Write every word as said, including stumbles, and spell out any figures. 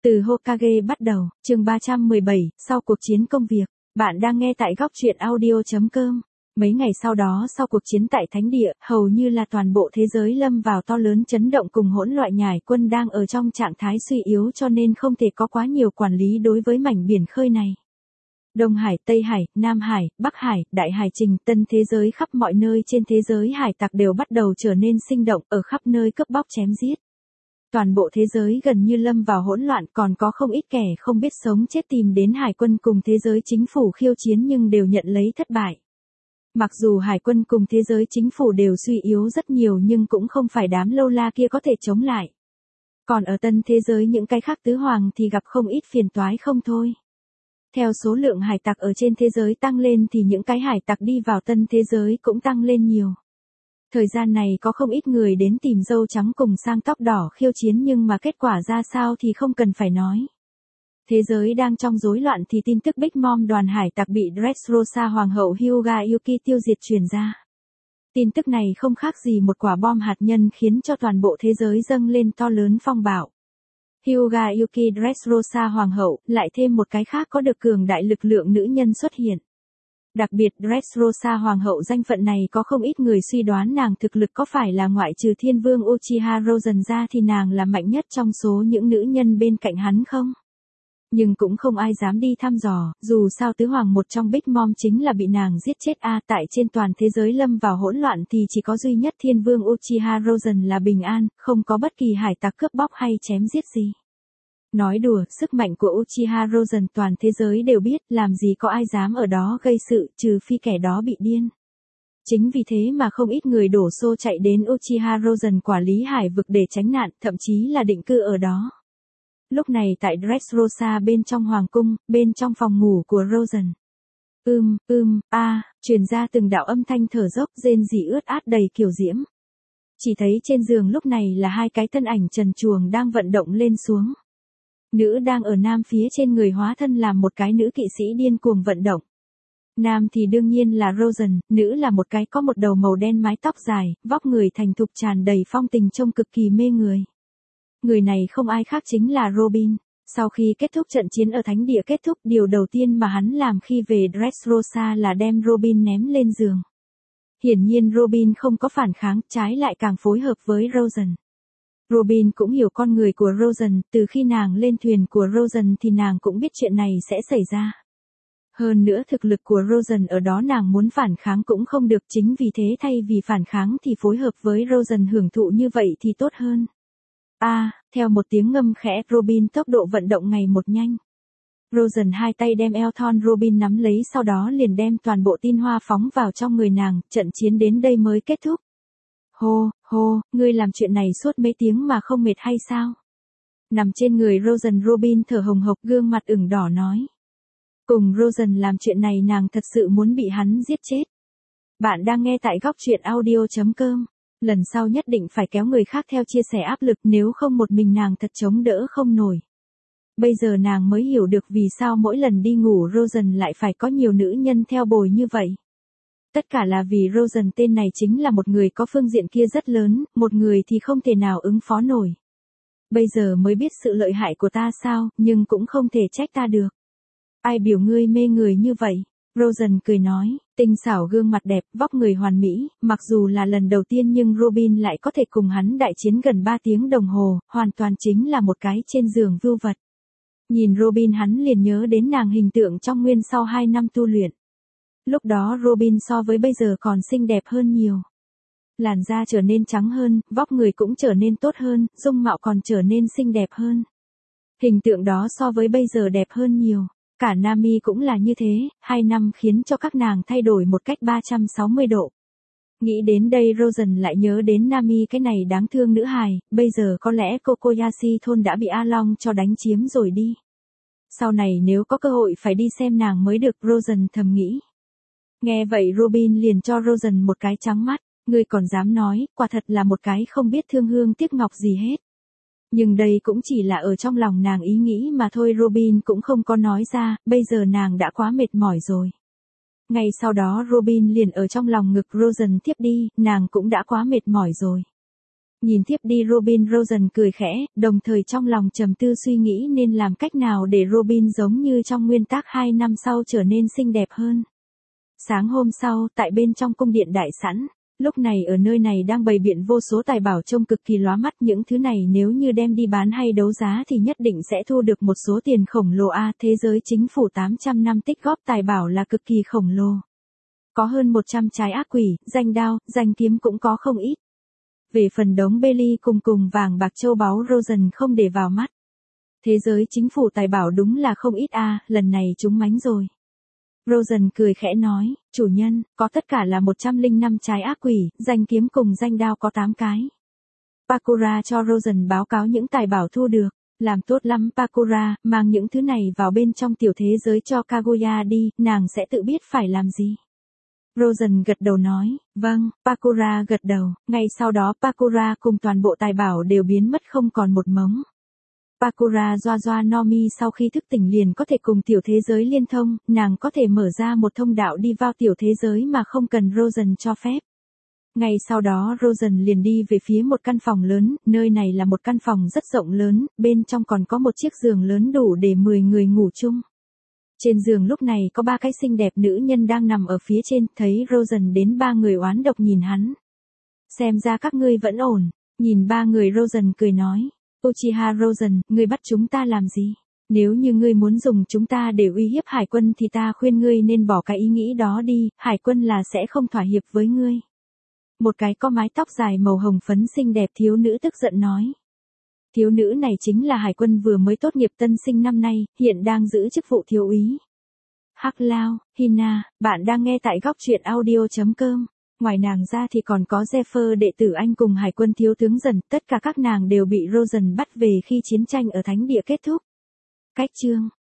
Từ Hokage bắt đầu, chương ba trăm mười bảy, sau cuộc chiến công việc. Bạn đang nghe tại góc truyện audio chấm com. Mấy ngày sau đó sau cuộc chiến tại Thánh Địa, hầu như là toàn bộ thế giới lâm vào to lớn chấn động cùng hỗn loạn, nhải quân đang ở trong trạng thái suy yếu cho nên không thể có quá nhiều quản lý đối với mảnh biển khơi này. Đông Hải, Tây Hải, Nam Hải, Bắc Hải, Đại Hải Trình, tân thế giới khắp mọi nơi trên thế giới hải tặc đều bắt đầu trở nên sinh động, ở khắp nơi cướp bóc chém giết. Toàn bộ thế giới gần như lâm vào hỗn loạn, còn có không ít kẻ không biết sống chết tìm đến hải quân cùng thế giới chính phủ khiêu chiến nhưng đều nhận lấy thất bại. Mặc dù hải quân cùng thế giới chính phủ đều suy yếu rất nhiều nhưng cũng không phải đám lâu la kia có thể chống lại. Còn ở tân thế giới những cái khác tứ hoàng thì gặp không ít phiền toái không thôi. Theo số lượng hải tặc ở trên thế giới tăng lên thì những cái hải tặc đi vào tân thế giới cũng tăng lên nhiều. Thời gian này có không ít người đến tìm dâu trắng cùng sang tóc đỏ khiêu chiến nhưng mà kết quả ra sao thì không cần phải nói. Thế giới đang trong rối loạn thì tin tức Big Mom đoàn hải tặc bị Dressrosa Hoàng hậu Hyuga Yuki tiêu diệt truyền ra. Tin tức này không khác gì một quả bom hạt nhân khiến cho toàn bộ thế giới dâng lên to lớn phong bạo. Hyuga Yuki Dressrosa Hoàng hậu, lại thêm một cái khác có được cường đại lực lượng nữ nhân xuất hiện. Đặc biệt Dressrosa Hoàng hậu danh phận này có không ít người suy đoán nàng thực lực có phải là ngoại trừ Thiên Vương Uchiha Rozen ra thì nàng là mạnh nhất trong số những nữ nhân bên cạnh hắn không? Nhưng cũng không ai dám đi thăm dò, dù sao tứ hoàng một trong Big Mom chính là bị nàng giết chết a à, tại trên toàn thế giới lâm vào hỗn loạn thì chỉ có duy nhất Thiên Vương Uchiha Rozen là bình an, không có bất kỳ hải tặc cướp bóc hay chém giết gì. Nói đùa, sức mạnh của Uchiha Rozen toàn thế giới đều biết, làm gì có ai dám ở đó gây sự, trừ phi kẻ đó bị điên. Chính vì thế mà không ít người đổ xô chạy đến Uchiha Rozen quản lý hải vực để tránh nạn, thậm chí là định cư ở đó. Lúc này tại Dressrosa bên trong hoàng cung, bên trong phòng ngủ của Rozen. Ưm, ưm, a, truyền ra từng đạo âm thanh thở dốc rên rỉ ướt át đầy kiều diễm. Chỉ thấy trên giường lúc này là hai cái thân ảnh trần truồng đang vận động lên xuống. Nữ đang ở nam phía trên người hóa thân làm một cái nữ kỵ sĩ điên cuồng vận động. Nam thì đương nhiên là Rozen, nữ là một cái có một đầu màu đen mái tóc dài, vóc người thành thục tràn đầy phong tình trông cực kỳ mê người. Người này không ai khác chính là Robin. Sau khi kết thúc trận chiến ở Thánh Địa kết thúc, điều đầu tiên mà hắn làm khi về Dressrosa là đem Robin ném lên giường. Hiển nhiên Robin không có phản kháng, trái lại càng phối hợp với Rozen. Robin cũng hiểu con người của Rozen, từ khi nàng lên thuyền của Rozen thì nàng cũng biết chuyện này sẽ xảy ra. Hơn nữa thực lực của Rozen ở đó nàng muốn phản kháng cũng không được, chính vì thế thay vì phản kháng thì phối hợp với Rozen hưởng thụ như vậy thì tốt hơn. A, à, theo một tiếng ngâm khẽ, Robin tốc độ vận động ngày một nhanh. Rozen hai tay đem eo thon Robin nắm lấy sau đó liền đem toàn bộ tin hoa phóng vào trong người nàng, trận chiến đến đây mới kết thúc. Hô, hô, ngươi làm chuyện này suốt mấy tiếng mà không mệt hay sao? Nằm trên người Rozen Robin thở hồng hộc gương mặt ửng đỏ nói. Cùng Rozen làm chuyện này nàng thật sự muốn bị hắn giết chết. Bạn đang nghe tại góc truyện audio chấm com. Lần sau nhất định phải kéo người khác theo chia sẻ áp lực nếu không một mình nàng thật chống đỡ không nổi. Bây giờ nàng mới hiểu được vì sao mỗi lần đi ngủ Rozen lại phải có nhiều nữ nhân theo bồi như vậy. Tất cả là vì Rozen tên này chính là một người có phương diện kia rất lớn, một người thì không thể nào ứng phó nổi. Bây giờ mới biết sự lợi hại của ta sao, nhưng cũng không thể trách ta được. Ai biểu ngươi mê người như vậy? Rozen cười nói, tinh xảo gương mặt đẹp, vóc người hoàn mỹ, mặc dù là lần đầu tiên nhưng Robin lại có thể cùng hắn đại chiến gần ba tiếng đồng hồ, hoàn toàn chính là một cái trên giường vưu vật. Nhìn Robin hắn liền nhớ đến nàng hình tượng trong nguyên sau hai năm tu luyện. Lúc đó Robin so với bây giờ còn xinh đẹp hơn nhiều. Làn da trở nên trắng hơn, vóc người cũng trở nên tốt hơn, dung mạo còn trở nên xinh đẹp hơn. Hình tượng đó so với bây giờ đẹp hơn nhiều. Cả Nami cũng là như thế, hai năm khiến cho các nàng thay đổi một cách ba trăm sáu mươi độ. Nghĩ đến đây Rozen lại nhớ đến Nami cái này đáng thương nữ hài, bây giờ có lẽ Kokoyashi thôn đã bị A Long cho đánh chiếm rồi đi. Sau này nếu có cơ hội phải đi xem nàng mới được, Rozen thầm nghĩ. Nghe vậy Robin liền cho Rozen một cái trắng mắt, ngươi còn dám nói, quả thật là một cái không biết thương hương tiếc ngọc gì hết. Nhưng đây cũng chỉ là ở trong lòng nàng ý nghĩ mà thôi, Robin cũng không có nói ra, bây giờ nàng đã quá mệt mỏi rồi. Ngay sau đó Robin liền ở trong lòng ngực Rozen tiếp đi, nàng cũng đã quá mệt mỏi rồi. Nhìn tiếp đi Robin, Rosen cười khẽ, đồng thời trong lòng trầm tư suy nghĩ nên làm cách nào để Robin giống như trong nguyên tác hai năm sau trở nên xinh đẹp hơn. Sáng hôm sau, tại bên trong cung điện đại sảnh, lúc này ở nơi này đang bày biện vô số tài bảo trông cực kỳ lóa mắt, những thứ này nếu như đem đi bán hay đấu giá thì nhất định sẽ thu được một số tiền khổng lồ a, thế giới chính phủ tám trăm năm tích góp tài bảo là cực kỳ khổng lồ. Có hơn một trăm trái ác quỷ, danh đao, danh kiếm cũng có không ít. Về phần đống Bailey cùng cùng vàng bạc châu báu Rosen không để vào mắt. Thế giới chính phủ tài bảo đúng là không ít a, lần này chúng mánh rồi. Rosen cười khẽ nói, chủ nhân, có tất cả là một trăm lẻ năm trái ác quỷ, danh kiếm cùng danh đao có tám cái. Pakura cho Rosen báo cáo những tài bảo thu được. Làm tốt lắm Pakura, mang những thứ này vào bên trong tiểu thế giới cho Kaguya đi, nàng sẽ tự biết phải làm gì. Rosen gật đầu nói, vâng, Pakura gật đầu, ngay sau đó Pakura cùng toàn bộ tài bảo đều biến mất không còn một mống. Pakura doa doa no mi sau khi thức tỉnh liền có thể cùng tiểu thế giới liên thông, nàng có thể mở ra một thông đạo đi vào tiểu thế giới mà không cần Rosen cho phép. Ngay sau đó Rosen liền đi về phía một căn phòng lớn, nơi này là một căn phòng rất rộng lớn, bên trong còn có một chiếc giường lớn đủ để mười người ngủ chung. Trên giường lúc này có ba cái xinh đẹp nữ nhân đang nằm ở phía trên, thấy Rosen đến ba người oán độc nhìn hắn. Xem ra các ngươi vẫn ổn, nhìn ba người Rosen cười nói, Uchiha Rosen, ngươi bắt chúng ta làm gì? Nếu như ngươi muốn dùng chúng ta để uy hiếp hải quân thì ta khuyên ngươi nên bỏ cái ý nghĩ đó đi, hải quân là sẽ không thỏa hiệp với ngươi. Một cái có mái tóc dài màu hồng phấn xinh đẹp thiếu nữ tức giận nói. Thiếu nữ này chính là hải quân vừa mới tốt nghiệp tân sinh năm nay, hiện đang giữ chức vụ thiếu úy. Hắc Lao, Hina, bạn đang nghe tại góc truyện audio chấm com. Ngoài nàng ra thì còn có Zephyr đệ tử Anh cùng hải quân thiếu tướng Dần, tất cả các nàng đều bị Rosen bắt về khi chiến tranh ở Thánh Địa kết thúc. Cách chương